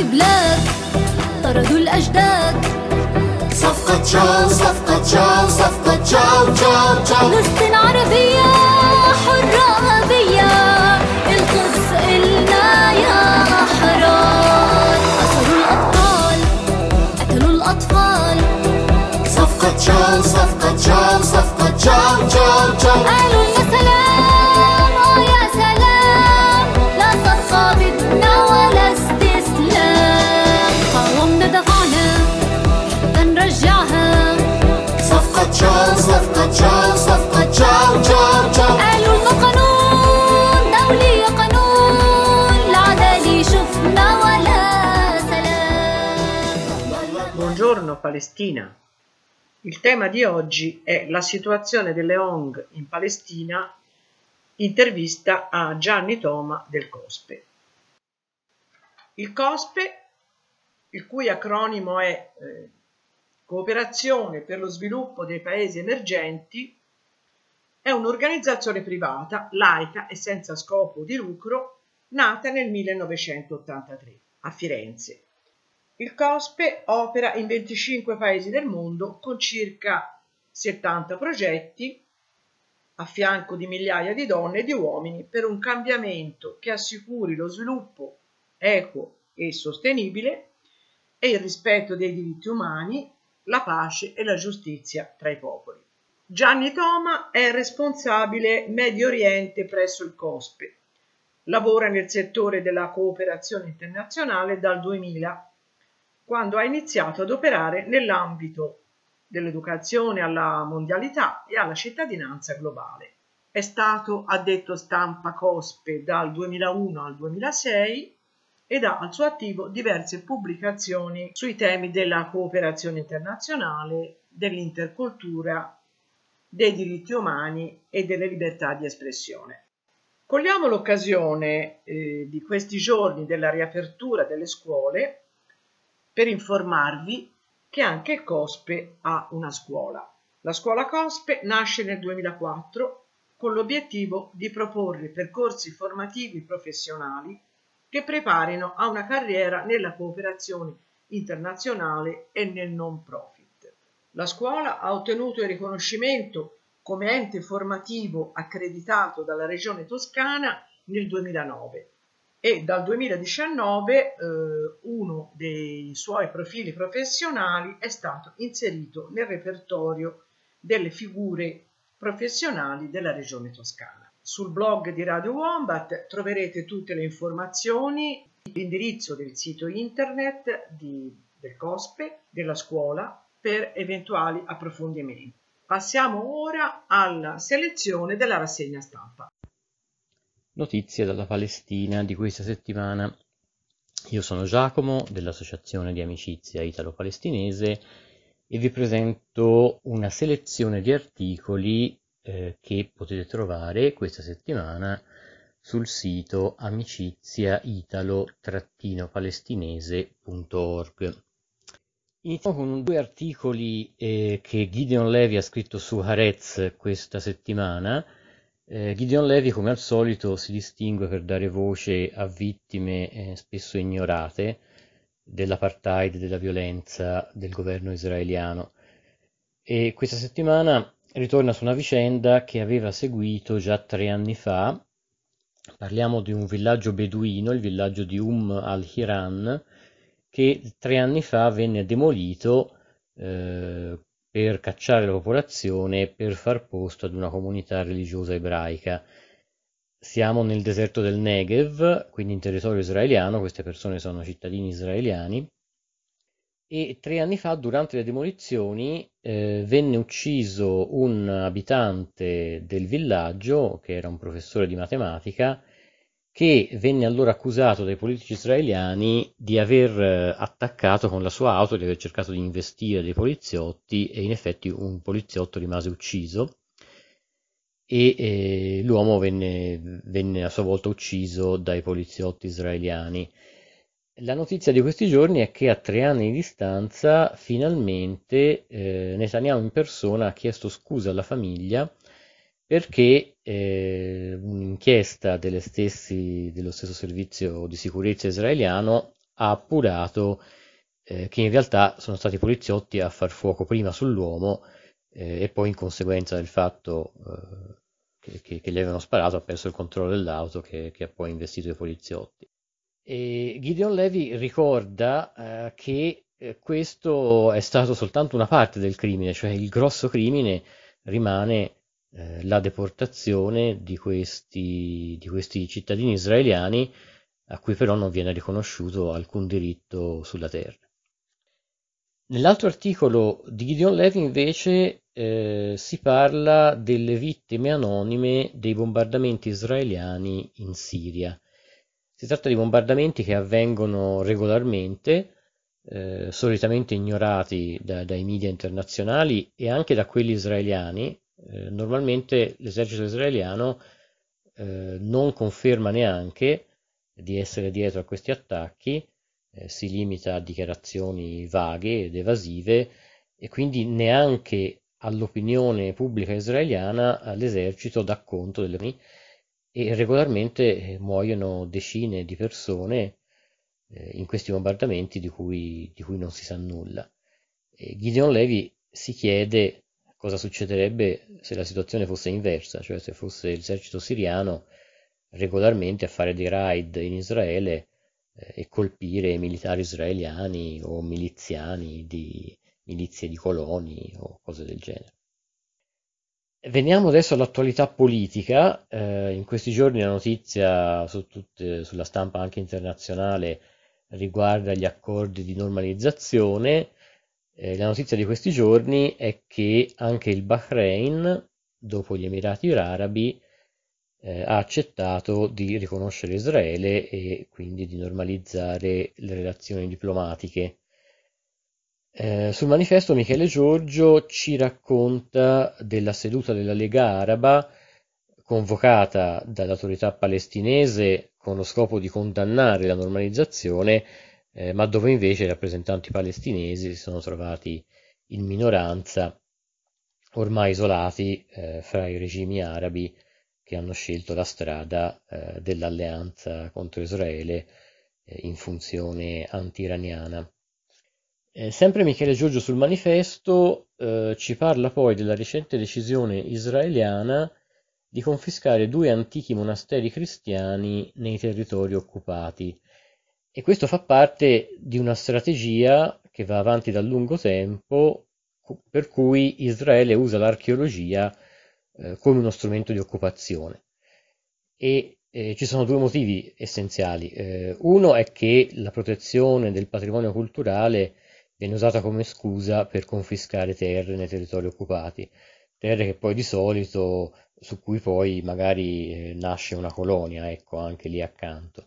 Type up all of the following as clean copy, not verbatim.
بلاد طردوا الأجداد. صفقة تشاو صفقة تشاو صفقة تشاو تشاو تشاو. فلسطين عربية حرة أبية، القدس إلنا يا أحرار. أسروا الأبطال قتلوا الأطفال. صفقة تشاو صفقة تشاو صفقة تشاو تشاو تشاو. قالوا يا سلام يا سلام، لا صفقة بدنا ولا استسلام. قاومنا دفعنا حتى نرجعها. صفقة تشاو صفقة تشاو صفقة تشاو تشاو تشاو. قالوا إنه قانون دولي قانون، العدالة شفنا ولا سلام. Buongiorno Palestina. Il tema di oggi è la situazione delle ONG in Palestina, intervista a Gianni Toma del COSPE. Il COSPE, il cui acronimo è Cooperazione per lo sviluppo dei paesi emergenti, è un'organizzazione privata, laica e senza scopo di lucro, nata nel 1983 a Firenze. Il COSPE opera in 25 paesi del mondo con circa 70 progetti a fianco di migliaia di donne e di uomini per un cambiamento che assicuri lo sviluppo equo e sostenibile e il rispetto dei diritti umani, la pace e la giustizia tra i popoli. Gianni Toma è responsabile Medio Oriente presso il COSPE. Lavora nel settore della cooperazione internazionale dal 2000, quando ha iniziato ad operare nell'ambito dell'educazione alla mondialità e alla cittadinanza globale. È stato addetto stampa COSPE dal 2001 al 2006 ed ha al suo attivo diverse pubblicazioni sui temi della cooperazione internazionale, dell'intercultura, dei diritti umani e delle libertà di espressione. Cogliamo l'occasione di questi giorni della riapertura delle scuole per informarvi che anche il COSPE ha una scuola. La scuola COSPE nasce nel 2004 con l'obiettivo di proporre percorsi formativi professionali che preparino a una carriera nella cooperazione internazionale e nel non profit. La scuola ha ottenuto il riconoscimento come ente formativo accreditato dalla Regione Toscana nel 2009. E dal 2019 uno dei suoi profili professionali è stato inserito nel repertorio delle figure professionali della Regione Toscana. Sul blog di Radio Wombat troverete tutte le informazioni, l'indirizzo del sito internet del COSPE, della scuola, per eventuali approfondimenti. Passiamo ora alla selezione della rassegna stampa. Notizie dalla Palestina di questa settimana. Io sono Giacomo dell'Associazione di Amicizia Italo-Palestinese e vi presento una selezione di articoli che potete trovare questa settimana sul sito amiciziaitalo-palestinese.org. Iniziamo con due articoli che Gideon Levy ha scritto su Haaretz questa settimana. Gideon Levy, come al solito, si distingue per dare voce a vittime spesso ignorate dell'apartheid, della violenza del governo israeliano, e questa settimana ritorna su una vicenda che aveva seguito già 3 anni fa. Parliamo di un villaggio beduino, il villaggio di al-Hiran, che 3 anni fa venne demolito per cacciare la popolazione, per far posto ad una comunità religiosa ebraica. Siamo nel deserto del Negev, quindi in territorio israeliano, queste persone sono cittadini israeliani, e 3 anni fa, durante le demolizioni, venne ucciso un abitante del villaggio, che era un professore di matematica, che venne allora accusato dai politici israeliani di aver attaccato con la sua auto, di aver cercato di investire dei poliziotti, e in effetti un poliziotto rimase ucciso e l'uomo venne a sua volta ucciso dai poliziotti israeliani. La notizia di questi giorni è che a 3 anni di distanza finalmente Netanyahu in persona ha chiesto scusa alla famiglia, perché un'inchiesta dello stesso servizio di sicurezza israeliano ha appurato che in realtà sono stati i poliziotti a far fuoco prima sull'uomo e poi in conseguenza del fatto che gli avevano sparato ha perso il controllo dell'auto che ha poi investito i poliziotti. E Gideon Levy ricorda che questo è stato soltanto una parte del crimine, cioè il grosso crimine rimane la deportazione di questi cittadini israeliani a cui però non viene riconosciuto alcun diritto sulla terra. Nell'altro articolo di Gideon Levy invece si parla delle vittime anonime dei bombardamenti israeliani in Siria. Si tratta di bombardamenti che avvengono regolarmente, solitamente ignorati dai media internazionali e anche da quelli israeliani. Normalmente l'esercito israeliano non conferma neanche di essere dietro a questi attacchi, si limita a dichiarazioni vaghe ed evasive e quindi neanche all'opinione pubblica israeliana l'esercito dà conto delle e regolarmente muoiono decine di persone in questi bombardamenti di cui non si sa nulla. Gideon Levy si chiede cosa succederebbe se la situazione fosse inversa, cioè se fosse l'esercito siriano regolarmente a fare dei raid in Israele e colpire militari israeliani o miliziani di milizie di coloni o cose del genere. Veniamo adesso all'attualità politica. In questi giorni la notizia sulla stampa anche internazionale riguarda gli accordi di normalizzazione. La notizia di questi giorni è che anche il Bahrain, dopo gli Emirati Arabi, ha accettato di riconoscere Israele e quindi di normalizzare le relazioni diplomatiche. Sul manifesto Michele Giorgio ci racconta della seduta della Lega Araba convocata dall'autorità palestinese con lo scopo di condannare la normalizzazione, ma dove invece i rappresentanti palestinesi si sono trovati in minoranza, ormai isolati fra i regimi arabi che hanno scelto la strada dell'alleanza contro Israele in funzione anti-iraniana. Sempre Michele Giorgio sul manifesto ci parla poi della recente decisione israeliana di confiscare 2 antichi monasteri cristiani nei territori occupati e questo fa parte di una strategia che va avanti da lungo tempo per cui Israele usa l'archeologia come uno strumento di occupazione e ci sono 2 motivi essenziali. Uno è che la protezione del patrimonio culturale viene usata come scusa per confiscare terre nei territori occupati, terre che poi di solito su cui poi magari nasce una colonia, ecco, anche lì accanto.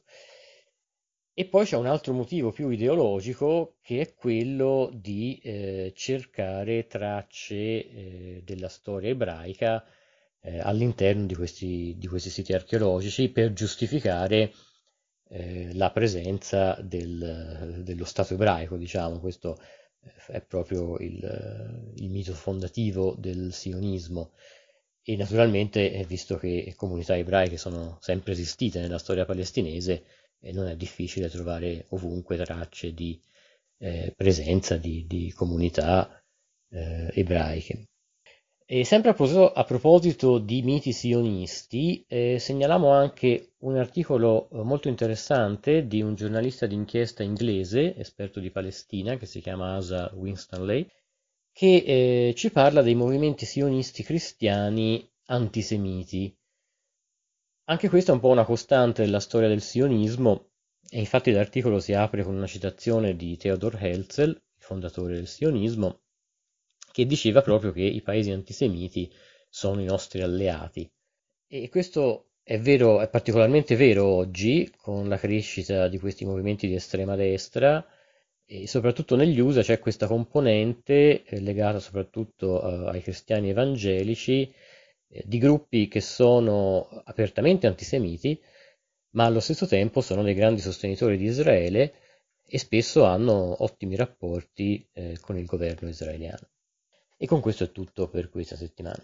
E poi c'è un altro motivo più ideologico che è quello di cercare tracce della storia ebraica all'interno di questi siti archeologici per giustificare la presenza dello Stato ebraico, diciamo. Questo è proprio il mito fondativo del sionismo e naturalmente, visto che comunità ebraiche sono sempre esistite nella storia palestinese, non è difficile trovare ovunque tracce di presenza di comunità ebraiche. E sempre a proposito di miti sionisti, segnaliamo anche un articolo molto interessante di un giornalista d'inchiesta inglese, esperto di Palestina, che si chiama Asa Winstanley, che ci parla dei movimenti sionisti cristiani antisemiti. Anche questa è un po' una costante della storia del sionismo, e infatti l'articolo si apre con una citazione di Theodor Herzl, il fondatore del sionismo, che diceva proprio che i paesi antisemiti sono i nostri alleati. E questo è vero, è particolarmente vero oggi, con la crescita di questi movimenti di estrema destra, e soprattutto negli USA c'è questa componente legata soprattutto ai cristiani evangelici, di gruppi che sono apertamente antisemiti, ma allo stesso tempo sono dei grandi sostenitori di Israele e spesso hanno ottimi rapporti con il governo israeliano. E con questo è tutto per questa settimana.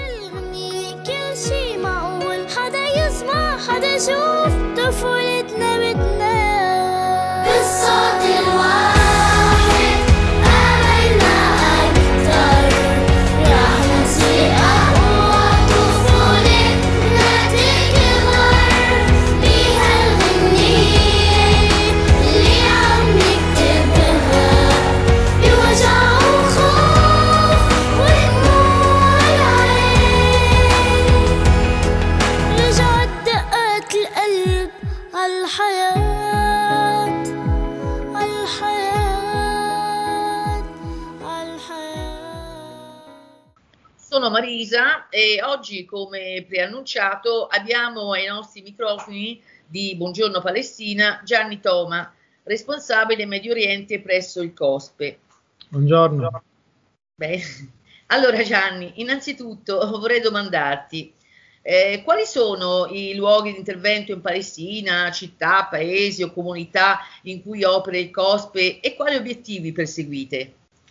بالغني كل شي معقول حدا يسمع حدا يشوف طفولتنا sono Marisa e oggi, come preannunciato, abbiamo ai nostri microfoni di Buongiorno Palestina Gianni Toma, responsabile Medio Oriente presso il COSPE. Buongiorno. Beh, allora Gianni, innanzitutto vorrei domandarti quali sono i luoghi di intervento in Palestina, città, paesi o comunità in cui opera il COSPE e quali obiettivi perseguite?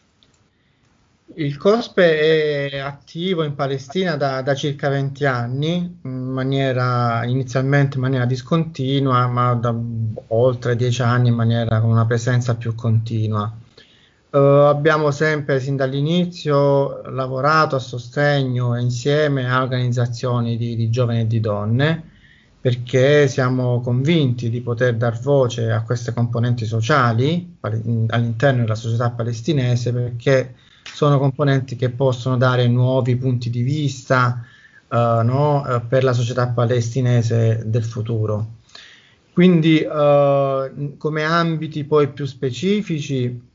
Il COSPE è attivo in Palestina da circa 20 anni, inizialmente in maniera discontinua, ma da oltre 10 anni con una presenza più continua. Abbiamo sempre, sin dall'inizio, lavorato a sostegno e insieme a organizzazioni di giovani e di donne, perché siamo convinti di poter dar voce a queste componenti sociali all'interno della società palestinese, perché sono componenti che possono dare nuovi punti di vista per la società palestinese del futuro. Quindi come ambiti poi più specifici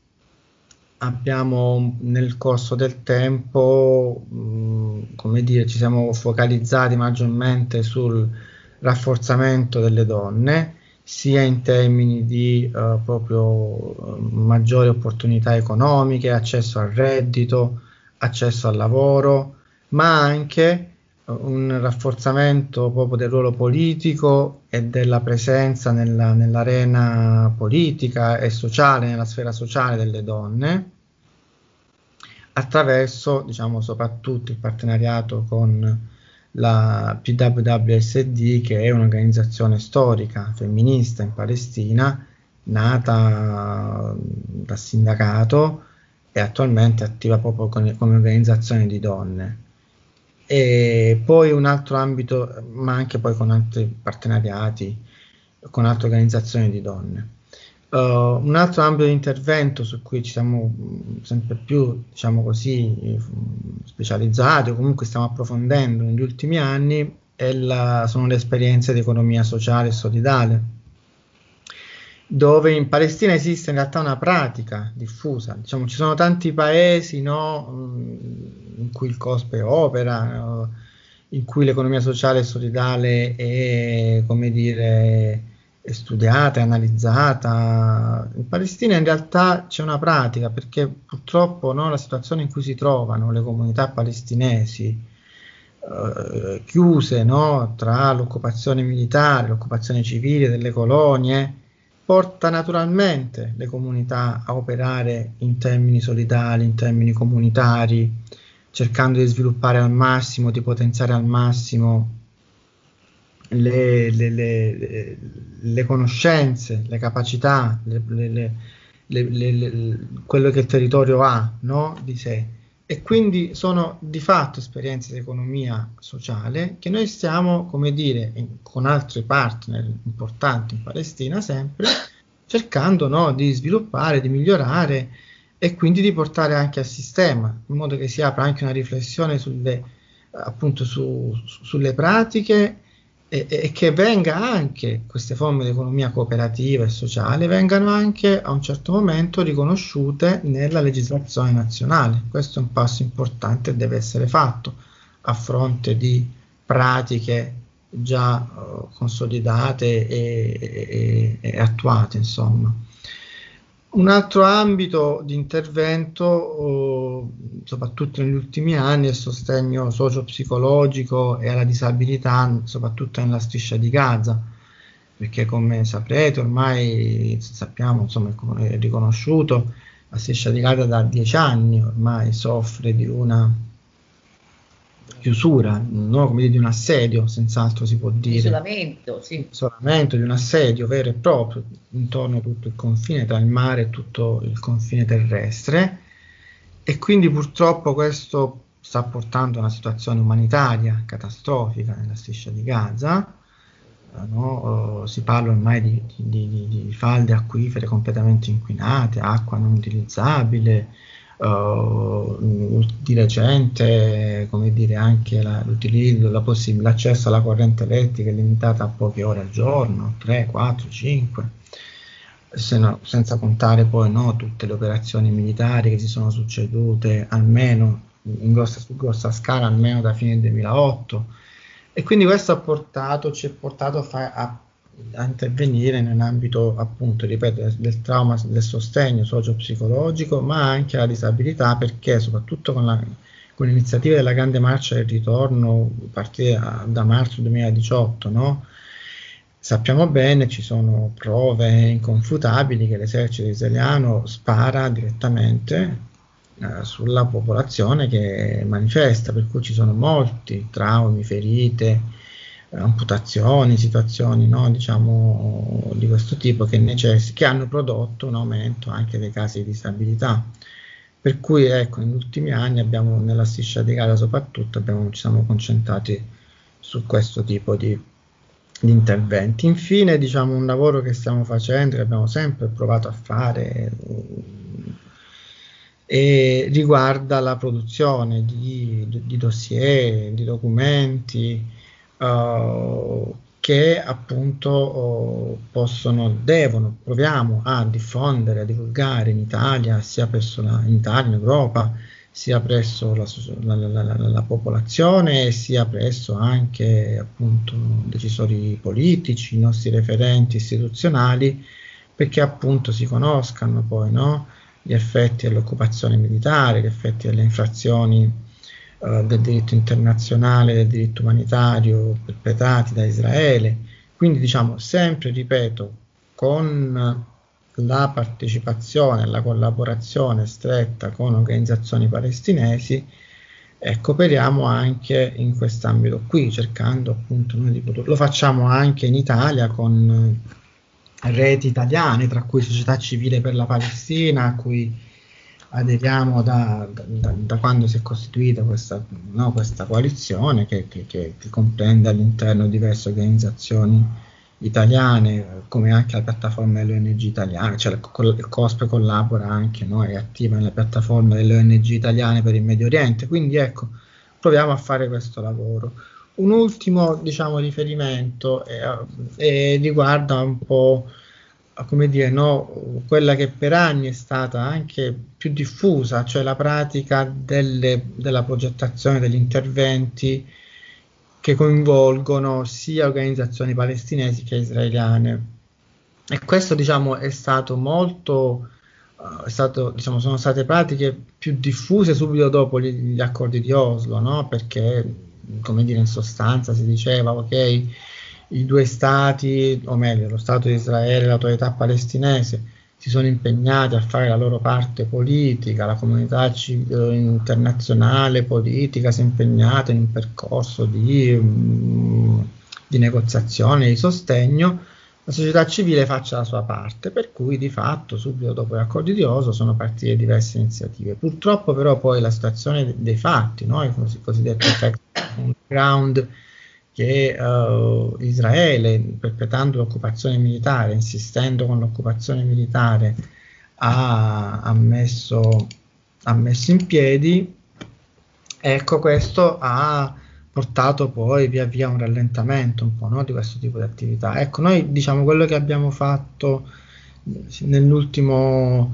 abbiamo nel corso del tempo, ci siamo focalizzati maggiormente sul rafforzamento delle donne, sia in termini di proprio maggiori opportunità economiche, accesso al reddito, accesso al lavoro, ma anche un rafforzamento proprio del ruolo politico e della presenza nell'arena politica e sociale, nella sfera sociale delle donne, attraverso, soprattutto il partenariato con la PWWSD, che è un'organizzazione storica femminista in Palestina, nata dal sindacato e attualmente attiva proprio come organizzazione di donne. E poi un altro ambito, ma anche poi con altri partenariati, con altre organizzazioni di donne. Un altro ambito di intervento su cui ci siamo sempre più, specializzati, o comunque stiamo approfondendo negli ultimi anni, sono le esperienze di economia sociale e solidale, dove in Palestina esiste in realtà una pratica diffusa. Ci sono tanti paesi in cui il COSPE opera, in cui l'economia sociale e solidale è studiata, è analizzata. In Palestina in realtà c'è una pratica, perché purtroppo la situazione in cui si trovano le comunità palestinesi chiuse tra l'occupazione militare, l'occupazione civile delle colonie, porta naturalmente le comunità a operare in termini solidali, in termini comunitari, cercando di sviluppare al massimo, di potenziare al massimo le conoscenze, le capacità, quello che il territorio ha di sé. E quindi sono di fatto esperienze di economia sociale che noi stiamo, con altri partner importanti in Palestina, sempre cercando di sviluppare, di migliorare e quindi di portare anche al sistema, in modo che si apra anche una riflessione sulle pratiche e che venga anche queste forme di economia cooperativa e sociale vengano anche a un certo momento riconosciute nella legislazione nazionale. Questo è un passo importante e deve essere fatto a fronte di pratiche già consolidate e attuate, insomma. Un altro ambito di intervento, soprattutto negli ultimi anni, è il sostegno socio-psicologico e alla disabilità, soprattutto nella striscia di Gaza, perché come saprete ormai sappiamo, è riconosciuto, la striscia di Gaza da 10 anni ormai soffre di una chiusura, di un assedio, senz'altro si può dire. Isolamento, sì. Isolamento, di un assedio vero e proprio intorno a tutto il confine tra il mare e tutto il confine terrestre, e quindi purtroppo questo sta portando a una situazione umanitaria catastrofica nella striscia di Gaza. Si parla ormai di falde acquifere completamente inquinate, acqua non utilizzabile. Di recente, anche l'accesso alla corrente elettrica è limitata a poche ore al giorno, 3, 4, 5, senza contare poi tutte le operazioni militari che si sono succedute almeno su grossa scala almeno da fine 2008, e quindi questo ci ha portato a intervenire nell'ambito, appunto, ripeto, del trauma, del sostegno socio-psicologico, ma anche la disabilità, perché soprattutto con l'iniziativa della Grande Marcia del Ritorno, a partire da marzo 2018, no? Sappiamo bene, ci sono prove inconfutabili che l'esercito israeliano spara direttamente sulla popolazione che manifesta, per cui ci sono molti traumi, ferite, amputazioni, situazioni, no, diciamo, di questo tipo che hanno prodotto un aumento anche dei casi di disabilità. Per cui, ecco, negli ultimi anni nella striscia di Gaza soprattutto, ci siamo concentrati su questo tipo di interventi. Infine, diciamo, un lavoro che stiamo facendo, che abbiamo sempre provato a fare, e riguarda la produzione di dossier, di documenti che appunto proviamo a diffondere, a divulgare in Italia, sia in Europa, sia presso la popolazione, sia presso anche appunto decisori politici, i nostri referenti istituzionali, perché appunto si conoscano poi, no, gli effetti dell'occupazione militare, gli effetti delle infrazioni del diritto internazionale, del diritto umanitario perpetrati da Israele. Quindi, diciamo, sempre, ripeto, con la partecipazione, la collaborazione stretta con organizzazioni palestinesi, cooperiamo anche in quest'ambito qui, cercando appunto noi di lo facciamo anche in Italia con reti italiane, tra cui Società Civile per la Palestina, a cui aderiamo da quando si è costituita questa coalizione che comprende all'interno diverse organizzazioni italiane, come anche la piattaforma delle ONG italiane, cioè il COSPE collabora anche, no, è attiva nella piattaforma delle ONG italiane per il Medio Oriente. Quindi, ecco, proviamo a fare questo lavoro. Un ultimo, diciamo, riferimento riguarda un po', come dire, no, quella che per anni è stata anche più diffusa, cioè la pratica della progettazione degli interventi che coinvolgono sia organizzazioni palestinesi che israeliane. E questo, diciamo, è stato diciamo, sono state pratiche più diffuse subito dopo gli accordi di Oslo, no? Perché, come dire, in sostanza si diceva, ok, i due stati, o meglio, lo Stato di Israele e l'autorità palestinese, si sono impegnati a fare la loro parte politica, la comunità internazionale politica si è impegnata in un percorso di negoziazione, di sostegno, la società civile faccia la sua parte, per cui di fatto subito dopo gli accordi di Oslo sono partite diverse iniziative. Purtroppo però poi la situazione dei fatti, no, i cosiddetti effect on the ground, che Israele, perpetrando l'occupazione militare, insistendo con l'occupazione militare, ha messo in piedi, ecco, questo ha portato poi via via un rallentamento un po', no, di questo tipo di attività. Ecco, noi, diciamo, quello che abbiamo fatto nell'ultimo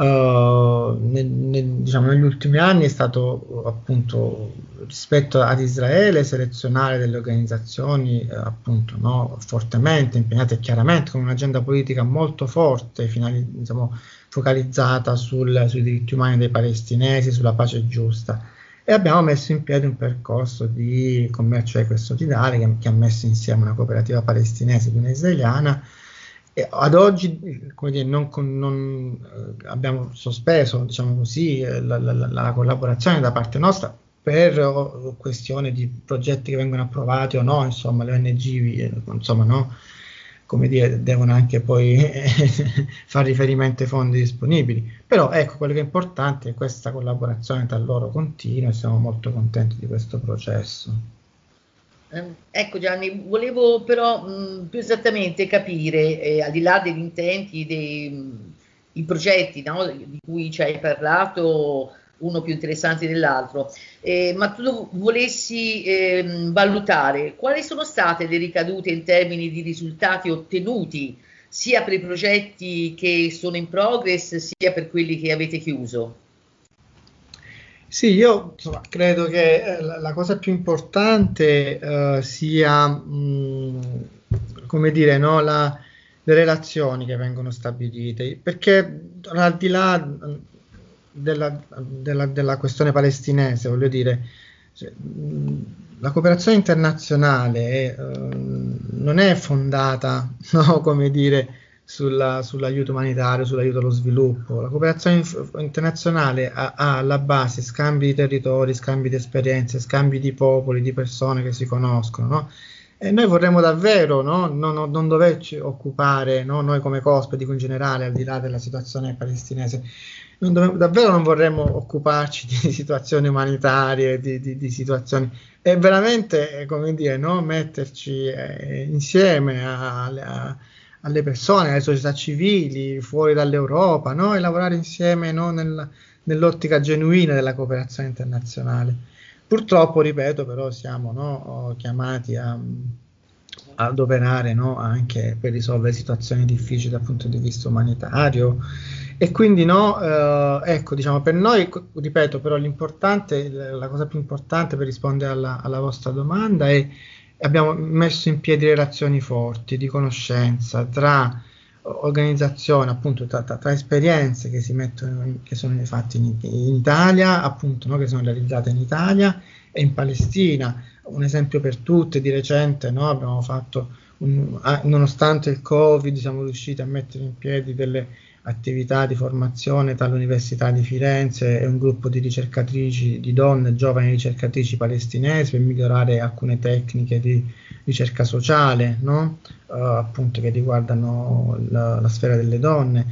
diciamo, negli ultimi anni è stato appunto, rispetto ad Israele, selezionare delle organizzazioni appunto, no, fortemente impegnate, chiaramente con un'agenda politica molto forte, diciamo, focalizzata sui diritti umani dei palestinesi, sulla pace giusta, e abbiamo messo in piedi un percorso di commercio equo-solidale che ha messo insieme una cooperativa palestinese e una israeliana. E ad oggi, come dire, non abbiamo sospeso, diciamo così, la collaborazione da parte nostra per questione di progetti che vengono approvati o no, insomma, le ONG, insomma, no, come dire, devono anche poi fare riferimento ai fondi disponibili. Però ecco, quello che è importante è questa collaborazione tra loro continua, e siamo molto contenti di questo processo. Ecco Gianni, volevo però più esattamente capire, al di là degli intenti, dei progetti, no, di cui ci hai parlato, uno più interessante dell'altro, ma tu volessi valutare quali sono state le ricadute in termini di risultati ottenuti, sia per i progetti che sono in progress, sia per quelli che avete chiuso. Sì, io insomma, credo che la cosa più importante sia, come dire, no, le relazioni che vengono stabilite, perché al di là della questione palestinese, voglio dire, cioè, la cooperazione internazionale non è fondata, no, come dire, sull'aiuto umanitario, sull'aiuto allo sviluppo. La cooperazione internazionale ha alla base scambi di territori, scambi di esperienze, scambi di popoli, di persone che si conoscono, no? E noi vorremmo davvero, no, non doverci occupare, no, noi come COSP, dico in generale, al di là della situazione palestinese, davvero non vorremmo occuparci di situazioni umanitarie, di situazioni, e veramente, come dire, no, metterci insieme alle persone, alle società civili, fuori dall'Europa, no, e lavorare insieme, no, nell'ottica genuina della cooperazione internazionale. Purtroppo, ripeto, però siamo, no, chiamati ad operare, no, anche per risolvere situazioni difficili dal punto di vista umanitario, e quindi no, ecco, diciamo, per noi, ripeto, però l'importante, la cosa più importante per rispondere alla vostra domanda è abbiamo messo in piedi relazioni forti di conoscenza tra organizzazioni, appunto tra esperienze che si mettono, che sono fatte in Italia, appunto, no, che sono realizzate in Italia e in Palestina. Un esempio per tutte, di recente, no, abbiamo fatto, nonostante il Covid, siamo riusciti a mettere in piedi delle attività di formazione tra l'Università di Firenze e un gruppo di ricercatrici, di donne, giovani ricercatrici palestinesi, per migliorare alcune tecniche di ricerca sociale, no? Appunto, che riguardano la sfera delle donne.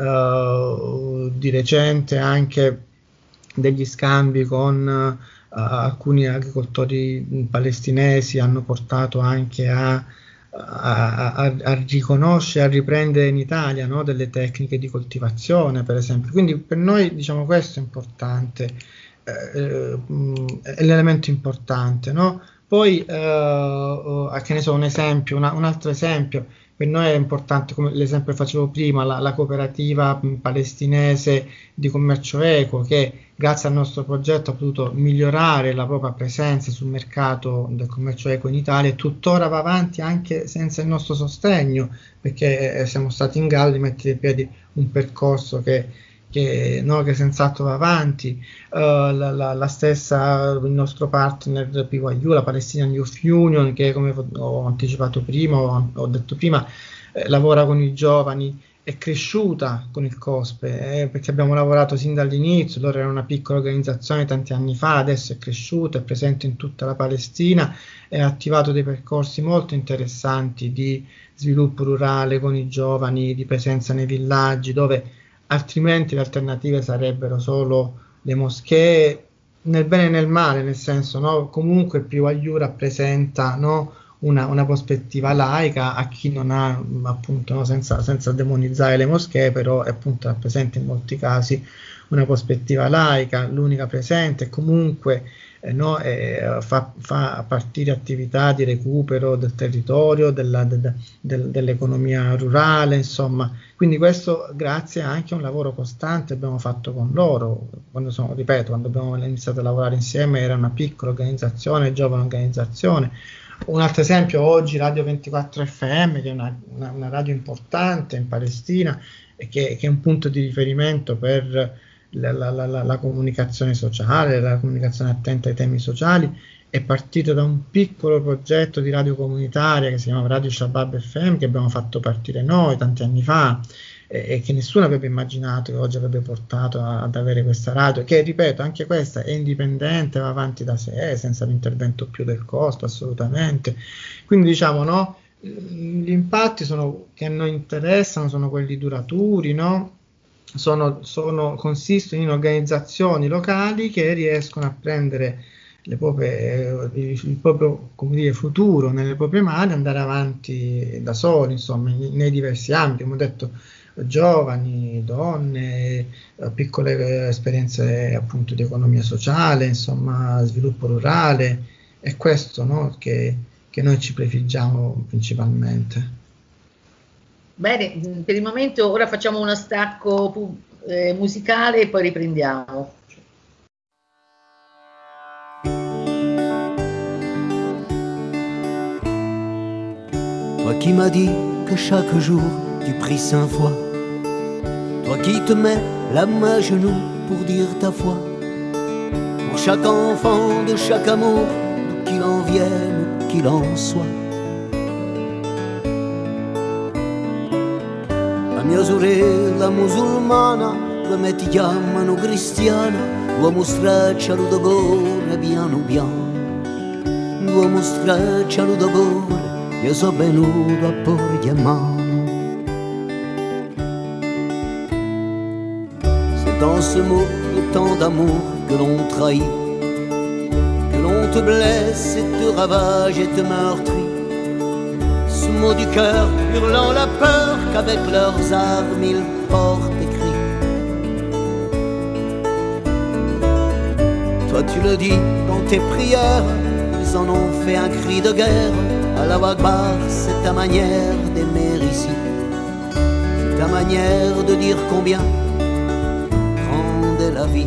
Di recente anche degli scambi con alcuni agricoltori palestinesi hanno portato anche a riconoscere, a riprendere in Italia, no, delle tecniche di coltivazione, per esempio. Quindi per noi, diciamo, questo è importante, è l'elemento importante, no? Poi, che ne so, un esempio, un altro esempio, per noi è importante, come l'esempio che facevo prima, la cooperativa palestinese di commercio equo, che grazie al nostro progetto ha potuto migliorare la propria presenza sul mercato del commercio equo in Italia, e tuttora va avanti anche senza il nostro sostegno, perché siamo stati in grado di mettere in piedi un percorso che senz'altro va avanti. La stessa, il nostro partner PYU, la Palestinian Youth Union, che come ho anticipato prima, ho detto prima, lavora con i giovani, è cresciuta con il COSPE, perché abbiamo lavorato sin dall'inizio. Loro erano una piccola organizzazione tanti anni fa, adesso è cresciuta, è presente in tutta la Palestina e ha attivato dei percorsi molto interessanti di sviluppo rurale con i giovani, di presenza nei villaggi, dove altrimenti le alternative sarebbero solo le moschee, nel bene e nel male, nel senso, no? Comunque PYU rappresenta, no, una prospettiva laica a chi non ha, appunto, no, senza demonizzare le moschee, però appunto rappresenta in molti casi una prospettiva laica, l'unica presente, comunque fa partire attività di recupero del territorio, dell'economia rurale, insomma. Quindi questo grazie anche a un lavoro costante che abbiamo fatto con loro. Quando abbiamo iniziato a lavorare insieme era una piccola organizzazione, giovane organizzazione. Un altro esempio, oggi Radio 24 FM, che è una radio importante in Palestina e che è un punto di riferimento per la comunicazione sociale, la comunicazione attenta ai temi sociali, è partito da un piccolo progetto di radio comunitaria che si chiama Radio Shabab FM, che abbiamo fatto partire noi tanti anni fa, e che nessuno avrebbe immaginato che oggi avrebbe portato ad avere questa radio, che, ripeto, anche questa è indipendente, va avanti da sé, senza l'intervento più del costo, assolutamente. Quindi, diciamo, no, gli impatti che a noi interessano sono quelli duraturi, no? Consistono in organizzazioni locali che riescono a prendere il proprio, come dire, futuro nelle proprie mani, andare avanti da soli, insomma, nei diversi ambiti, come ho detto, giovani, donne, piccole esperienze appunto di economia sociale, insomma, sviluppo rurale. È questo, no, che noi ci prefiggiamo principalmente. Bene, per il momento ora facciamo uno stacco musicale e poi riprendiamo. Toi qui m'as dit que chaque jour tu pries 5 fois, toi qui te mets la main à genoux pour dire ta foi, pour chaque enfant de chaque amour, d'où qu'il en vienne, où qu'il en soit. La mia sorella musulmana, come ti chiamano cristiana, uomo straccialo d'ogore piano piano, uomo straccialo d'ogore, io so venuto a porgli a mano. C'est dans ce mot de tant d'amour que l'on trahit, que l'on te blesse et te ravage et te meurtrit. Ce mot du cœur hurlant la peur qu'avec leurs armes ils portent écrit. Toi tu le dis dans tes prières, ils en ont fait un cri de guerre. Allah Akbar, c'est ta manière d'aimer ici, c'est ta manière de dire combien grande est la vie.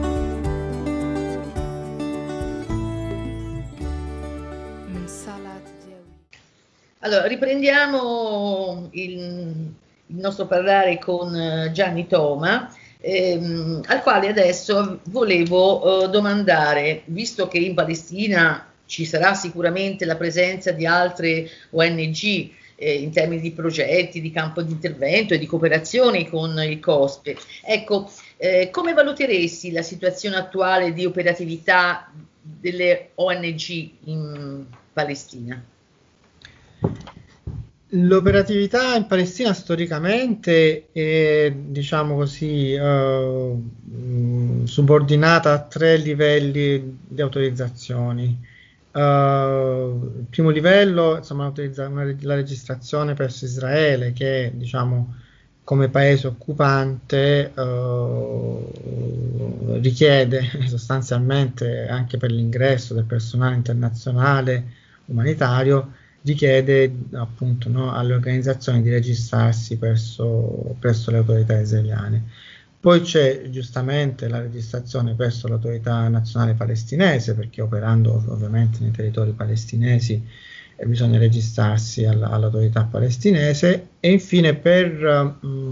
Allora, riprendiamo il nostro parlare con Gianni Toma, al quale adesso volevo domandare, visto che in Palestina ci sarà sicuramente la presenza di altre ONG in termini di progetti, di campo di intervento e di cooperazione con il COSPE. Ecco, come valuteresti la situazione attuale di operatività delle ONG in Palestina? L'operatività in Palestina storicamente è, diciamo così, subordinata a 3 livelli di autorizzazioni. Il primo livello, insomma, la registrazione presso Israele, che, diciamo, come paese occupante richiede sostanzialmente, anche per l'ingresso del personale internazionale umanitario, richiede appunto, no, alle organizzazioni di registrarsi presso le autorità israeliane. Poi c'è giustamente la registrazione presso l'autorità nazionale palestinese, perché operando ovviamente nei territori palestinesi bisogna registrarsi all'autorità palestinese, e infine per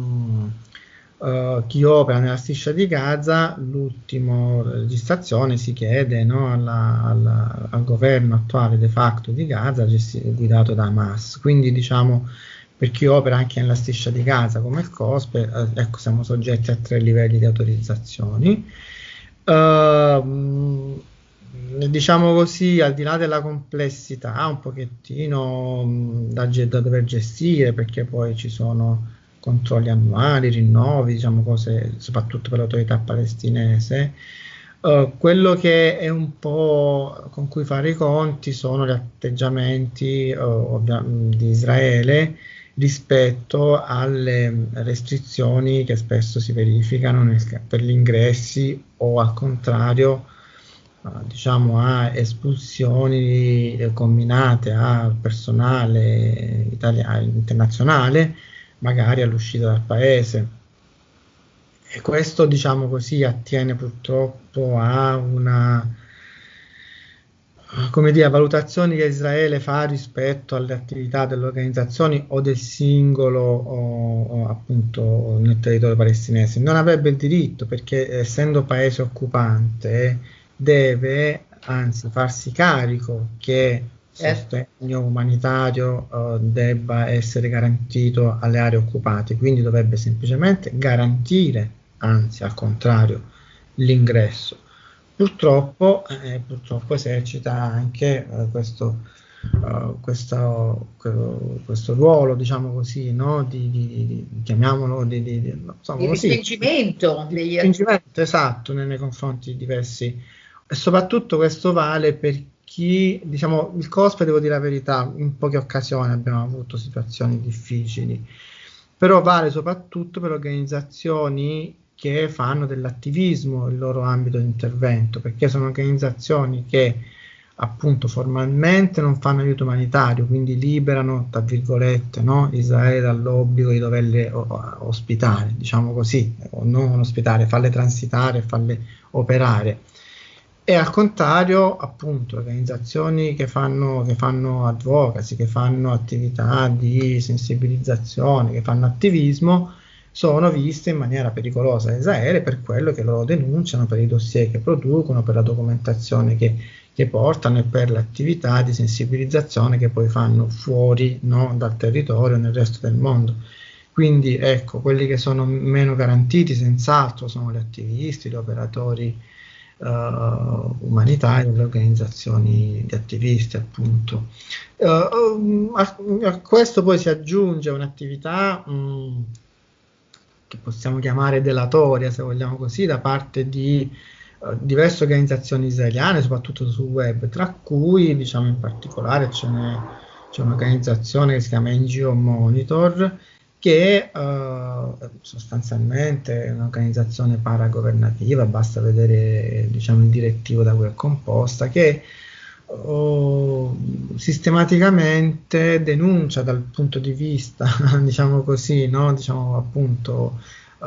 chi opera nella striscia di Gaza l'ultima registrazione si chiede, no, al governo attuale de facto di Gaza, guidato da Hamas. Quindi, diciamo, per chi opera anche nella striscia di Gaza come il COSPE, ecco, siamo soggetti a 3 livelli di autorizzazioni. Diciamo così, al di là della complessità un pochettino da dover gestire, perché poi ci sono controlli annuali, rinnovi, diciamo, cose soprattutto per l'autorità palestinese. Quello che è un po' con cui fare i conti sono gli atteggiamenti di Israele rispetto alle restrizioni che spesso si verificano per gli ingressi, o al contrario, diciamo, a espulsioni combinate a personale internazionale, magari all'uscita dal paese. E questo, diciamo così, attiene purtroppo a una, come dire, valutazioni che Israele fa rispetto alle attività delle organizzazioni o del singolo o appunto nel territorio palestinese. Non avrebbe il diritto, perché essendo paese occupante deve anzi farsi carico che sostegno umanitario debba essere garantito alle aree occupate, quindi dovrebbe semplicemente garantire, anzi al contrario, l'ingresso. Purtroppo esercita anche questo ruolo, diciamo così, no? Chiamiamolo insomma, di respingimento, esatto, nei confronti di diversi, e soprattutto questo vale per chi, diciamo, il COSPE, devo dire la verità, in poche occasioni abbiamo avuto situazioni difficili, però vale soprattutto per organizzazioni che fanno dell'attivismo il loro ambito di intervento, perché sono organizzazioni che appunto formalmente non fanno aiuto umanitario, quindi liberano, tra virgolette, no, Israele dall'obbligo di doverle ospitare, diciamo così, o non ospitare, farle transitare, farle operare. E al contrario, appunto, organizzazioni che fanno advocacy, che fanno attività di sensibilizzazione, che fanno attivismo, sono viste in maniera pericolosa da Israele per quello che loro denunciano, per i dossier che producono, per la documentazione che portano e per l'attività di sensibilizzazione che poi fanno fuori, no, dal territorio nel resto del mondo. Quindi ecco, quelli che sono meno garantiti senz'altro sono gli attivisti, gli operatori umanitari, le organizzazioni di attivisti, appunto. A questo poi si aggiunge un'attività che possiamo chiamare delatoria, se vogliamo così, da parte di diverse organizzazioni israeliane, soprattutto sul web, tra cui, diciamo, in particolare c'è un'organizzazione che si chiama NGO Monitor, che sostanzialmente è un'organizzazione paragovernativa, basta vedere, diciamo, il direttivo da cui è composta, che sistematicamente denuncia dal punto di vista, diciamo così, no? Diciamo appunto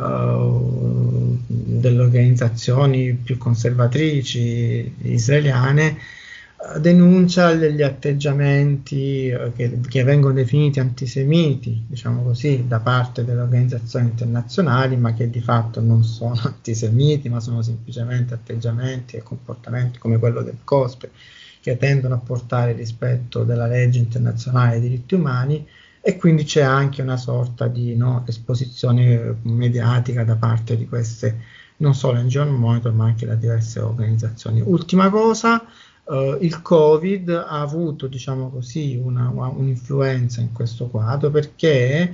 delle organizzazioni più conservatrici israeliane, denuncia gli atteggiamenti che vengono definiti antisemiti, diciamo così, da parte delle organizzazioni internazionali, ma che di fatto non sono antisemiti, ma sono semplicemente atteggiamenti e comportamenti come quello del COSPE, che tendono a portare rispetto della legge internazionale dei diritti umani, e quindi c'è anche una sorta di esposizione mediatica da parte di queste, non solo NGO Monitor, ma anche da diverse organizzazioni. Ultima cosa, il Covid ha avuto, diciamo così, un'influenza in questo quadro, perché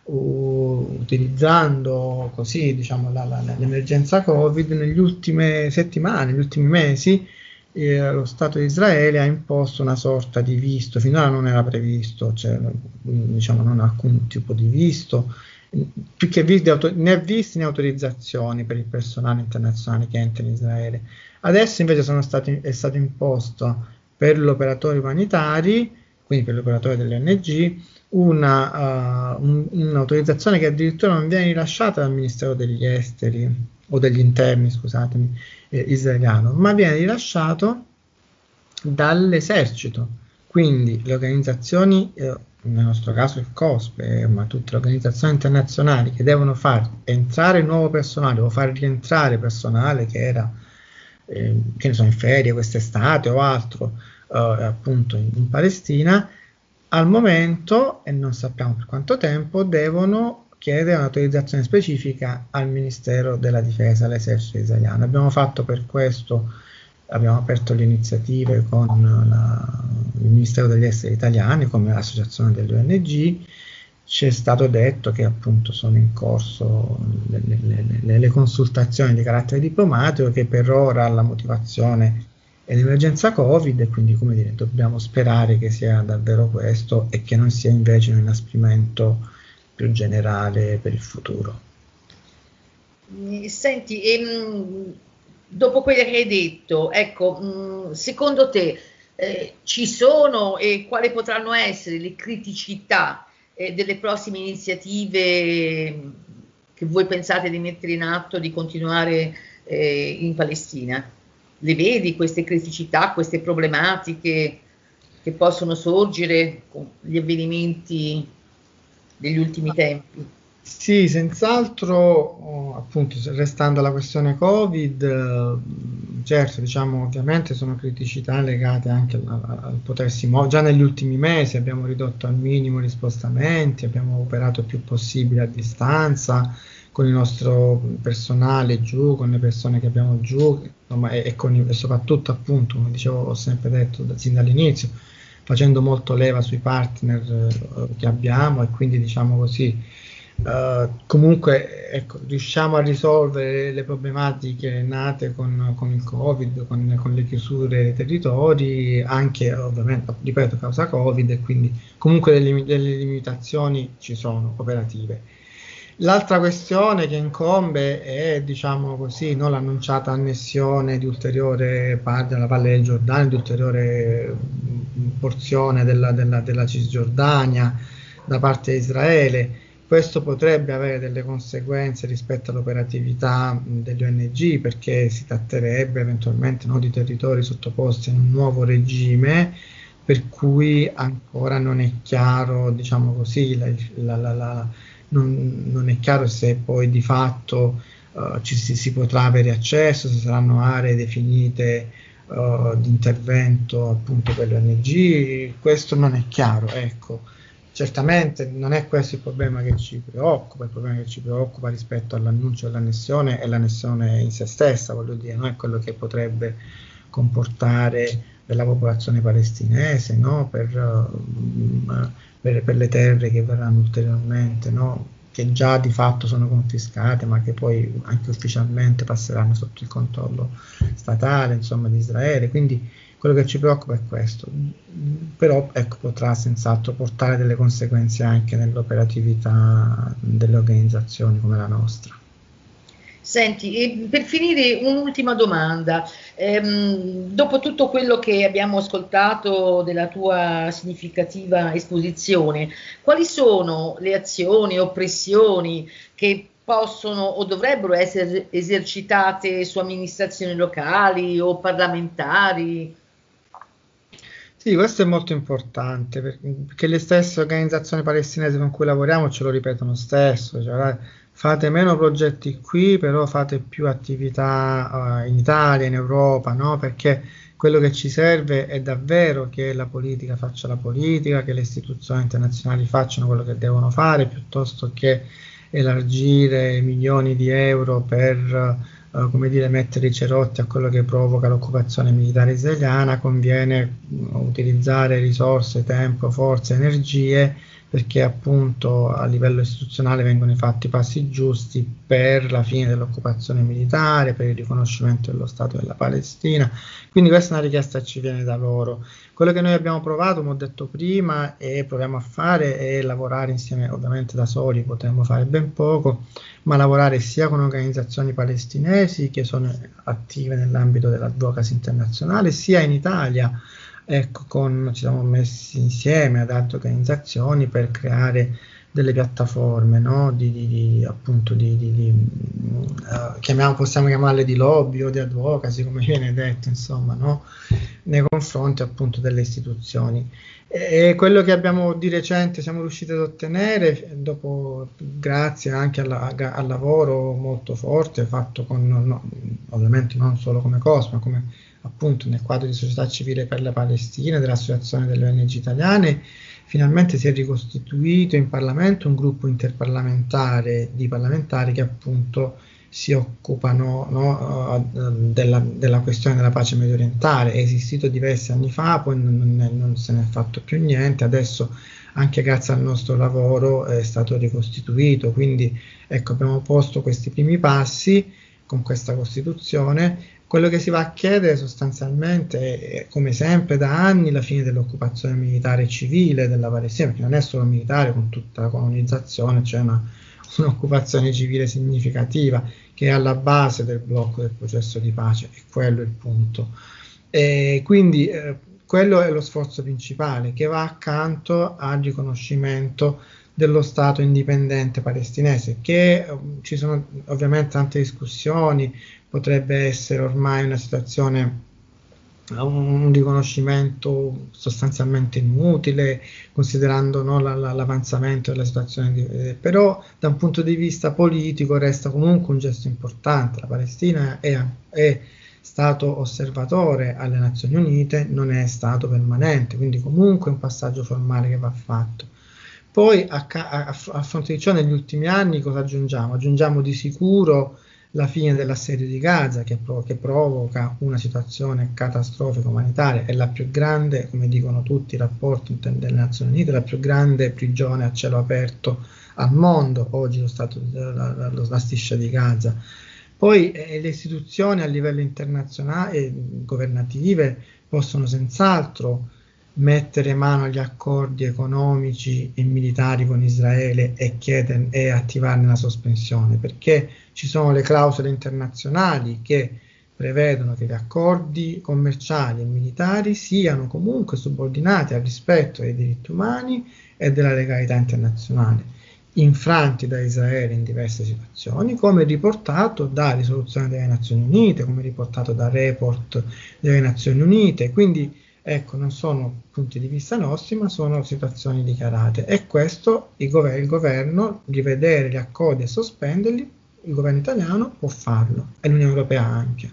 utilizzando così, diciamo, l'emergenza Covid, nelle ultime settimane, negli ultimi mesi, lo Stato di Israele ha imposto una sorta di visto. Finora non era previsto, cioè, diciamo, non ha alcun tipo di visto, più che né visti né autorizzazioni per il personale internazionale che entra in Israele. Adesso invece è stato imposto per gli operatori umanitari, quindi per gli operatori delle ONG, un'autorizzazione che addirittura non viene rilasciata dal Ministero degli Esteri o degli Interni, scusatemi, israeliano, ma viene rilasciato dall'esercito. Quindi le organizzazioni, nel nostro caso il COSPE, ma tutte le organizzazioni internazionali che devono far entrare nuovo personale o far rientrare personale che era che ne so, in ferie quest'estate o altro, appunto in Palestina, al momento, e non sappiamo per quanto tempo, devono chiedere un'autorizzazione specifica al Ministero della Difesa, all'esercito israeliano. Abbiamo fatto per questo, abbiamo aperto le iniziative con il Ministero degli Esteri italiani, come l'associazione delle ONG. Ci è stato detto che appunto sono in corso le consultazioni di carattere diplomatico, che per ora la motivazione è l'emergenza Covid, e quindi, come dire, dobbiamo sperare che sia davvero questo e che non sia invece un inasprimento più generale per il futuro. Senti, dopo quello che hai detto, ecco, secondo te ci sono e quali potranno essere le criticità delle prossime iniziative che voi pensate di mettere in atto, di continuare in Palestina? Le vedi queste criticità, queste problematiche che possono sorgere con gli avvenimenti degli ultimi tempi? Sì, senz'altro, appunto, restando alla questione Covid, certo, diciamo, ovviamente sono criticità legate anche al potersi muovere. Già negli ultimi mesi abbiamo ridotto al minimo gli spostamenti, abbiamo operato il più possibile a distanza, con il nostro personale giù, con le persone che abbiamo giù, insomma, e soprattutto, appunto, come dicevo, ho sempre detto sin dall'inizio, facendo molto leva sui partner che abbiamo, e quindi, diciamo così, comunque, ecco, riusciamo a risolvere le problematiche nate con il Covid, con le chiusure dei territori, anche ovviamente, ripeto, causa Covid, e quindi comunque delle limitazioni ci sono, operative. L'altra questione che incombe è, diciamo così, no, l'annunciata annessione di ulteriore parte della Valle del Giordano, di ulteriore porzione della Cisgiordania da parte di Israele, Questo potrebbe avere delle conseguenze rispetto all'operatività delle ONG, perché si tratterebbe eventualmente, no, di territori sottoposti a un nuovo regime, per cui ancora non è chiaro, diciamo così, non è chiaro se poi di fatto si potrà avere accesso, se saranno aree definite di intervento appunto per le ONG. Questo non è chiaro, ecco. Certamente non è questo il problema che ci preoccupa. Il problema che ci preoccupa rispetto all'annuncio dell'annessione è l'annessione in se stessa, voglio dire, no? È quello che potrebbe comportare per la popolazione palestinese, no? Per le terre che verranno ulteriormente, no? Che già di fatto sono confiscate, ma che poi anche ufficialmente passeranno sotto il controllo statale, insomma, di Israele. Quindi quello che ci preoccupa è questo, però ecco, potrà senz'altro portare delle conseguenze anche nell'operatività delle organizzazioni come la nostra. Senti, e per finire un'ultima domanda. Dopo tutto quello che abbiamo ascoltato della tua significativa esposizione, quali sono le azioni o pressioni che possono o dovrebbero essere esercitate su amministrazioni locali o parlamentari? Sì, questo è molto importante perché le stesse organizzazioni palestinesi con cui lavoriamo ce lo ripetono stesso, cioè, fate meno progetti qui, però fate più attività in Italia, in Europa, no? Perché quello che ci serve è davvero che la politica faccia la politica, che le istituzioni internazionali facciano quello che devono fare, piuttosto che elargire milioni di euro per come dire, mettere i cerotti a quello che provoca l'occupazione militare israeliana. Conviene utilizzare risorse, tempo, forze, energie, perché appunto a livello istituzionale vengono fatti i passi giusti per la fine dell'occupazione militare, per il riconoscimento dello Stato della Palestina. Quindi questa è una richiesta che ci viene da loro. Quello che noi abbiamo provato, come ho detto prima, e proviamo a fare è lavorare insieme. Ovviamente da soli potremmo fare ben poco, ma lavorare sia con organizzazioni palestinesi che sono attive nell'ambito dell'advocacy internazionale, sia in Italia. Ecco, ci siamo messi insieme ad altre organizzazioni per creare delle piattaforme, no? Appunto possiamo chiamarle di lobby o di advocacy, come viene detto, insomma, no? Nei confronti appunto delle istituzioni. E quello che abbiamo di recente siamo riusciti ad ottenere, grazie anche al lavoro molto forte fatto ovviamente non solo come COS, ma come appunto nel quadro di società civile per la Palestina, dell'associazione delle ONG italiane, finalmente si è ricostituito in Parlamento un gruppo interparlamentare di parlamentari che appunto si occupano, no, della questione della pace medio orientale. È esistito diversi anni fa, poi non se ne è fatto più niente. Adesso, anche grazie al nostro lavoro, è stato ricostituito. Quindi ecco, abbiamo posto questi primi passi con questa costituzione. Quello che si va a chiedere sostanzialmente è, come sempre da anni, la fine dell'occupazione militare e civile della Palestina, perché non è solo militare, con tutta la colonizzazione c'è un'occupazione civile significativa che è alla base del blocco del processo di pace, e quello è il punto. E quindi quello è lo sforzo principale, che va accanto al riconoscimento dello Stato indipendente palestinese, che ci sono ovviamente tante discussioni. Potrebbe essere ormai una situazione, un riconoscimento sostanzialmente inutile, considerando, no, l'avanzamento della situazione, però da un punto di vista politico resta comunque un gesto importante. La Palestina è stato osservatore alle Nazioni Unite, non è stato permanente, quindi comunque è un passaggio formale che va fatto. Poi a fronte di ciò, negli ultimi anni cosa aggiungiamo? Aggiungiamo di sicuro la fine dell'assedio di Gaza, che provoca una situazione catastrofica umanitaria. È la più grande, come dicono tutti i rapporti delle Nazioni Unite, la più grande prigione a cielo aperto al mondo oggi, la striscia di Gaza. Poi le istituzioni a livello internazionale, governative, possono senz'altro mettere mano agli accordi economici e militari con Israele e attivarne la sospensione, perché ci sono le clausole internazionali che prevedono che gli accordi commerciali e militari siano comunque subordinati al rispetto dei diritti umani e della legalità internazionale. infranti da Israele in diverse situazioni, come riportato da risoluzione delle Nazioni Unite, come riportato da report delle Nazioni Unite. Quindi ecco, non sono punti di vista nostri, ma sono situazioni dichiarate, e questo il governo, rivedere gli accordi e sospenderli, il governo italiano può farlo, e l'Unione Europea anche.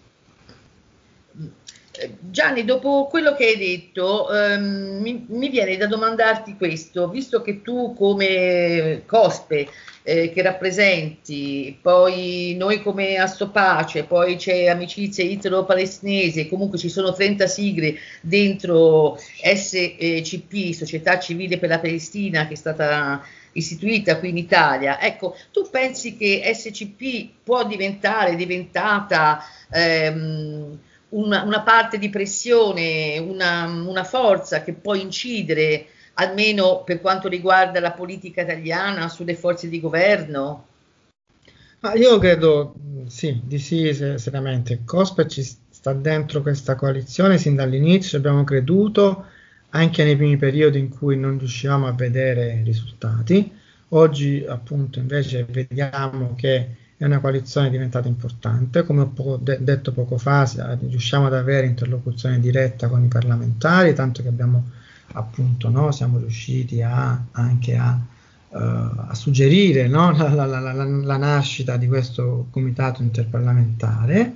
Gianni, dopo quello che hai detto, mi viene da domandarti questo, visto che tu come COSPE che rappresenti, poi noi come Assopace, poi c'è Amicizia Italo-Palestinese, comunque ci sono 30 sigle dentro SCP, Società Civile per la Palestina, che è stata istituita qui in Italia. Ecco, tu pensi che SCP può diventare, è diventata una parte di pressione, una forza che può incidere, almeno per quanto riguarda la politica italiana, sulle forze di governo? Ma io credo sì, di sì, seriamente. COSPE ci sta dentro questa coalizione sin dall'inizio, abbiamo creduto anche nei primi periodi in cui non riuscivamo a vedere risultati. Oggi appunto invece vediamo che è una coalizione diventata importante, come ho detto poco fa, riusciamo ad avere interlocuzione diretta con i parlamentari, tanto che abbiamo appunto, no, siamo riusciti anche a suggerire, no, la nascita di questo comitato interparlamentare,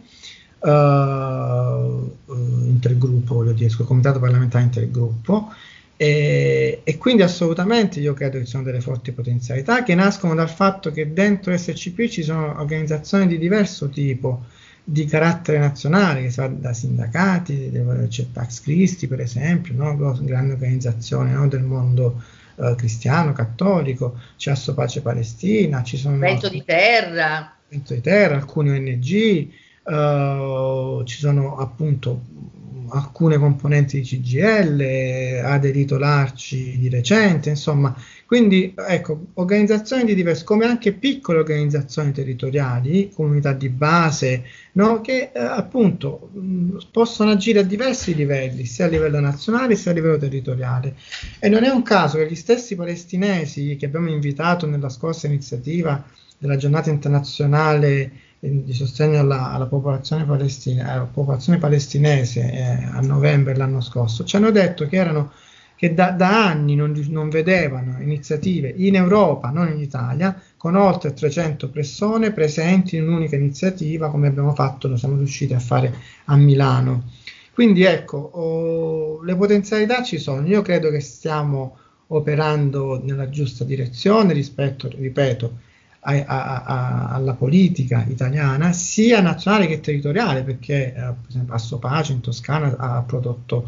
intergruppo, voglio dire, comitato parlamentare intergruppo. E quindi assolutamente io credo che ci sono delle forti potenzialità che nascono dal fatto che dentro SCP ci sono organizzazioni di diverso tipo, di carattere nazionale, che va da sindacati, c'è Pax Christi per esempio, no? Grande organizzazione, no? Del mondo cristiano, cattolico, c'è Assopace Palestina, ci sono Vento di Terra, alcune ONG, ci sono appunto alcune componenti di CGIL, ha aderito l'Arci di recente, insomma, quindi ecco, organizzazioni di diverse, come anche piccole organizzazioni territoriali, comunità di base, no, che appunto possono agire a diversi livelli, sia a livello nazionale sia a livello territoriale. E non è un caso che gli stessi palestinesi che abbiamo invitato nella scorsa iniziativa della giornata internazionale di sostegno alla popolazione palestinese a novembre l'anno scorso, ci hanno detto che da anni non vedevano iniziative in Europa, non in Italia, con oltre 300 persone presenti in un'unica iniziativa, come abbiamo fatto, lo siamo riusciti a fare a Milano. Quindi ecco, le potenzialità ci sono. Io credo che stiamo operando nella giusta direzione rispetto, ripeto, alla politica italiana, sia nazionale che territoriale, perché per esempio Assopace in Toscana ha prodotto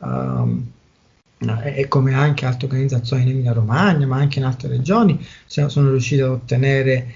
e come anche altre organizzazioni in Emilia Romagna, ma anche in altre regioni sono riusciti ad ottenere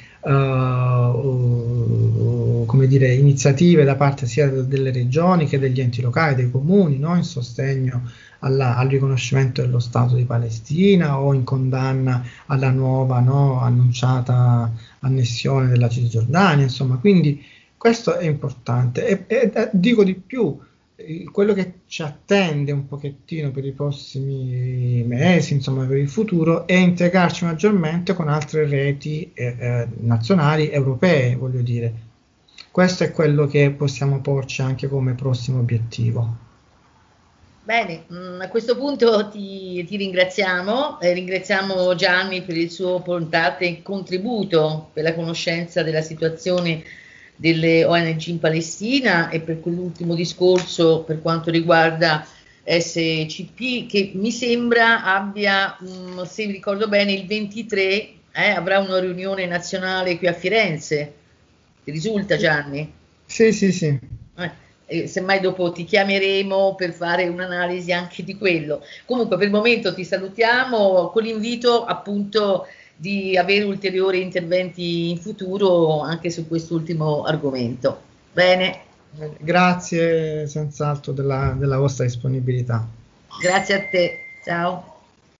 come dire, iniziative da parte sia delle regioni che degli enti locali, dei comuni, no? In sostegno al riconoscimento dello Stato di Palestina o in condanna alla nuova, no, annunciata annessione della Cisgiordania, insomma, quindi questo è importante e dico di più, quello che ci attende un pochettino per i prossimi mesi, insomma per il futuro, è integrarci maggiormente con altre reti nazionali, europee, voglio dire. Questo è quello che possiamo porci anche come prossimo obiettivo. Bene, a questo punto ti ringraziamo, ringraziamo Gianni per il suo portante contributo per la conoscenza della situazione delle ONG in Palestina e per quell'ultimo discorso per quanto riguarda SCP, che mi sembra abbia, se ricordo bene, il 23 avrà una riunione nazionale qui a Firenze. Ti risulta, Gianni? Sì. Semmai dopo ti chiameremo per fare un'analisi anche di quello. Comunque per il momento ti salutiamo con l'invito appunto di avere ulteriori interventi in futuro anche su quest'ultimo argomento. Bene. Grazie senz'altro della vostra disponibilità. Grazie a te, ciao.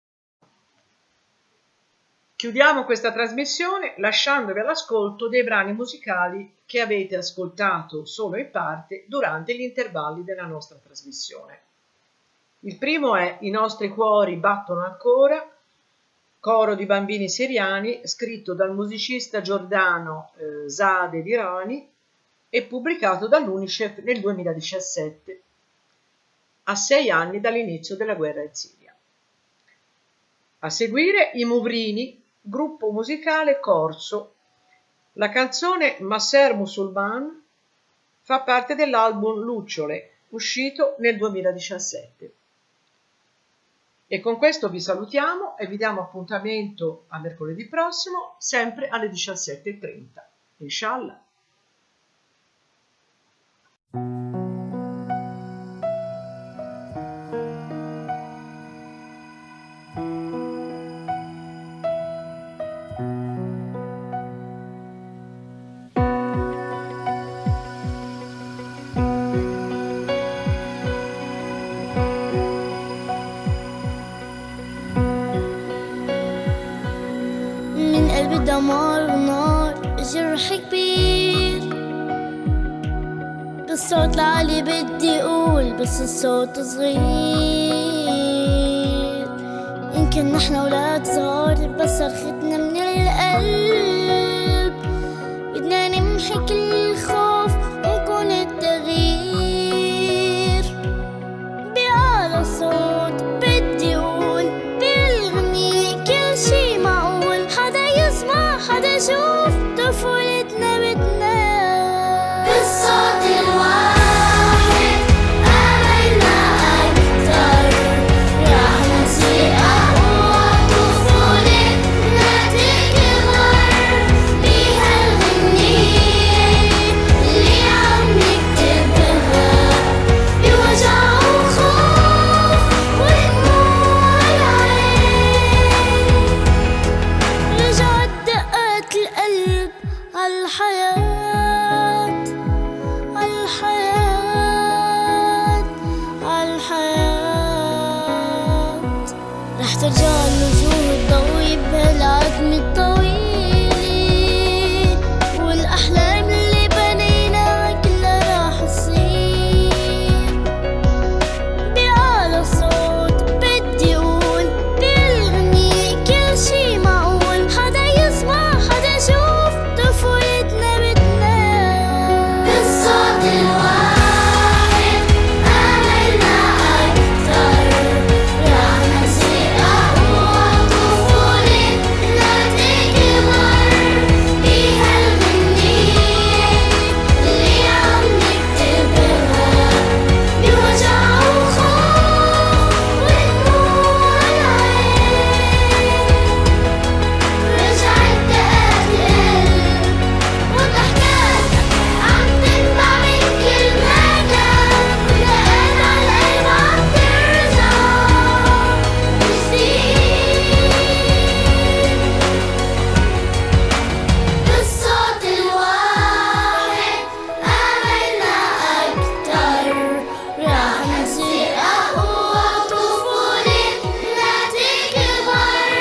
Chiudiamo questa trasmissione lasciandovi all'ascolto dei brani musicali che avete ascoltato solo in parte durante gli intervalli della nostra trasmissione. Il primo è I nostri cuori battono ancora, coro di bambini siriani, scritto dal musicista giordano Saadeh Dirani e pubblicato dall'UNICEF nel 2017, a 6 anni dall'inizio della guerra in Siria. A seguire i Muvrini, gruppo musicale corso. La canzone Masser Musulman fa parte dell'album Lucciole, uscito nel 2017. E con questo vi salutiamo e vi diamo appuntamento a mercoledì prossimo, sempre alle 17:30. Inshallah. من قلب دمار ونار جرح كبير، بالصوت العالي بدي اقول بس الصوت صغير. يمكن نحن اولاد صغار بس صرختنا من القلب، بدنا نمحي كل الخوف ونكون التغيير. بأعلى صوت بدي اقول بالغنية كل شي معقول، حدا يسمع حدا يشوف طفولتنا بتنام. بالصوت الواحد آمنا أكتر، رح نصير أقوى، طفولتنا تكبر. بهالغنية اللي عم نكتبها، بوجع وخوف ودموع العين، رجعت دقات القلب عالحياة، عالحياة، عالحياة. رح ترجع الوجوه الضوية بهالعتمة الطويلة، والأحلام اللي بنيناها كلها رح تصير. بأعلى صوت بدي أقول بالغنية كل شي معقول، حدا يسمع حدا يشوف طفولتنا بتنام. بالصوت الواحد آمنا أكتر، رح نصير أقوى، طفولتنا تكبر. بهالغنية اللي عم نكتبها، بوجع وخوف ودموع العين، رجعت دقات القلب وضحكات عم تنبع من كل مكان، ودقات عالقلب عم ترجع من جديد. بالصوت الواحد آمنا أكتر، رح نصير أقوى، طفولتنا تكبر.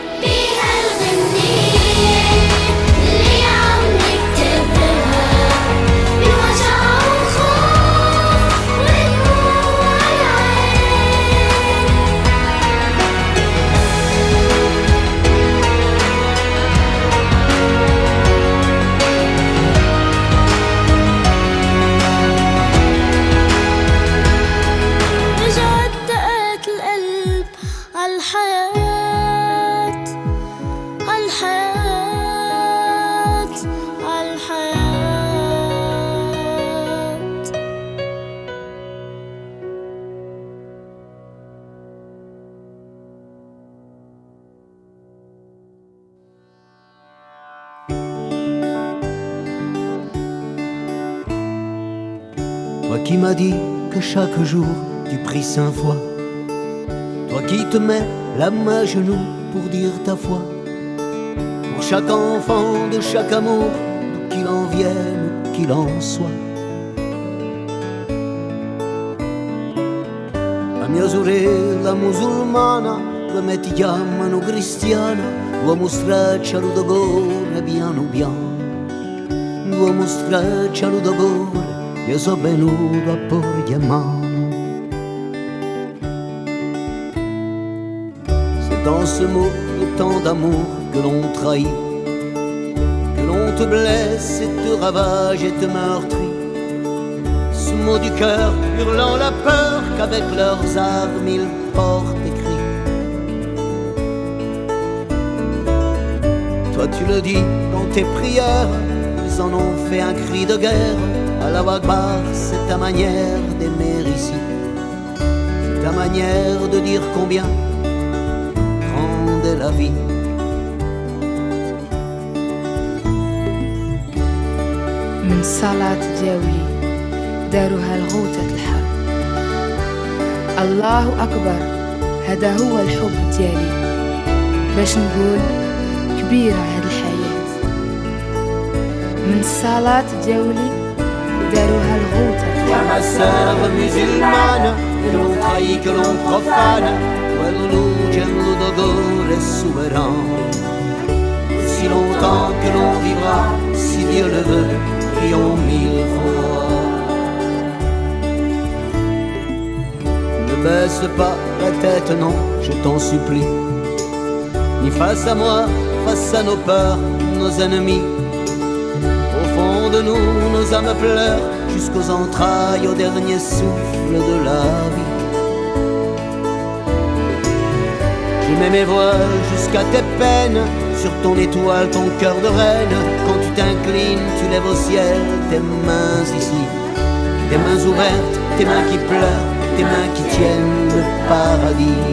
بهالغنية اللي عم نكتبها، بوجع وخوف ودموع العين، رجعت دقات القلب عالحياة، عالحياة، عالحياة. Toi qui m'as dit que chaque jour tu pries 5 fois, toi qui te mets la main à genoux pour dire ta foi, pour chaque enfant de chaque amour, d'où qu'il en vienne, où qu'il en soit. La mia sorella musulmana, come ti chiamano cristiana, l'uomo straccialo da gore piano piano, l'uomo straccialo da gore, io sono venuto a porgli a mano. Se dans ce mot tant d'amour que l'on trahit, que l'on te blesse et te ravage et te meurtrit. Ce mot du cœur hurlant la peur qu'avec leurs armes ils portent écrit. Toi tu le dis dans tes prières, ils en ont fait un cri de guerre. Allah Akbar, c'est ta manière d'aimer ici, c'est ta manière de dire combien grande est la vie. من صلاة جولي دارها الغوطة الحرب. الله أكبر، هذا هو الحب ديالي، باش نقول كبيرة هاد الحياة. من صلاة جولي دارها الغوطة. Toi ma sœur musulmane, que l'on trahit, que l'on profane, le Dogor est souverain. Si longtemps que l'on vivra, si Dieu le veut, crions mille fois. Ne baisse pas la tête, non, je t'en supplie, ni face à moi, face à nos peurs, nos ennemis. Au fond de nous, nos âmes pleurent jusqu'aux entrailles, au dernier souffle de la vie. Je mets mes voiles jusqu'à tes peines, sur ton étoile, ton cœur de reine. Quand tu t'inclines, tu lèves au ciel tes mains ici, tes mains ouvertes, tes mains qui pleurent, tes mains qui tiennent le paradis.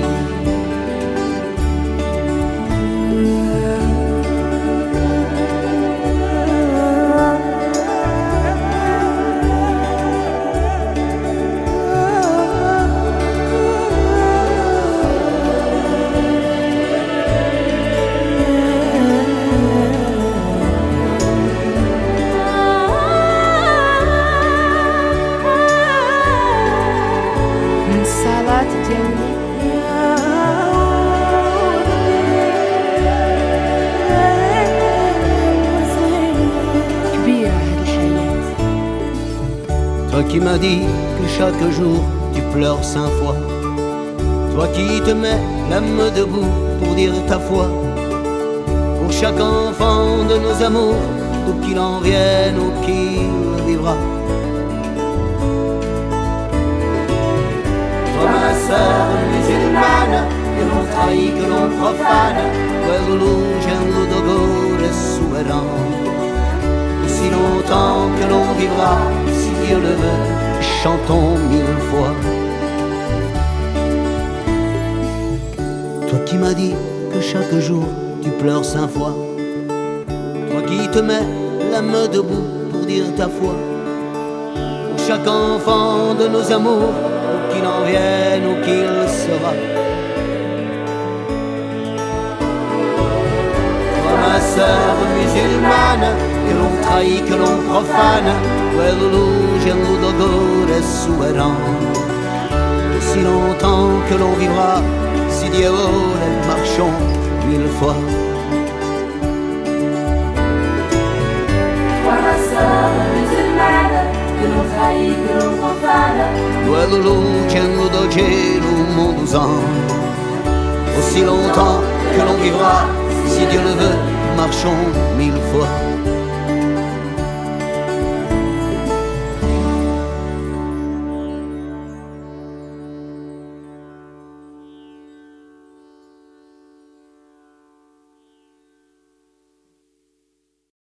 Toi qui m'as dit que chaque jour tu pleures 5 fois, toi qui te mets l'âme debout pour dire ta foi, pour chaque enfant de nos amours, d'où qu'il en vienne ou qu'il vivra. Toi ma sœur musulmane, que l'on trahit, que l'on profane, le Dogor est souverain. Si longtemps que l'on vivra, si Dieu le veut, chantons 1000 fois. Toi qui m'as dit que chaque jour tu pleures 5 fois, toi qui te mets l'âme debout pour dire ta foi, pour chaque enfant de nos amours, où qu'il en vienne ou qu'il sera. Toi ma sœur musulmane, que l'on trahit, que l'on profane, le Dogor est souverain. Aussi longtemps que l'on vivra, si Dieu vole, marchons 1000 fois. Toi ma sœur musulmane, que l'on trahit, que l'on profane, le Dogor mondousan. Aussi longtemps que l'on vivra, si Dieu le veut, marchons 1000 fois.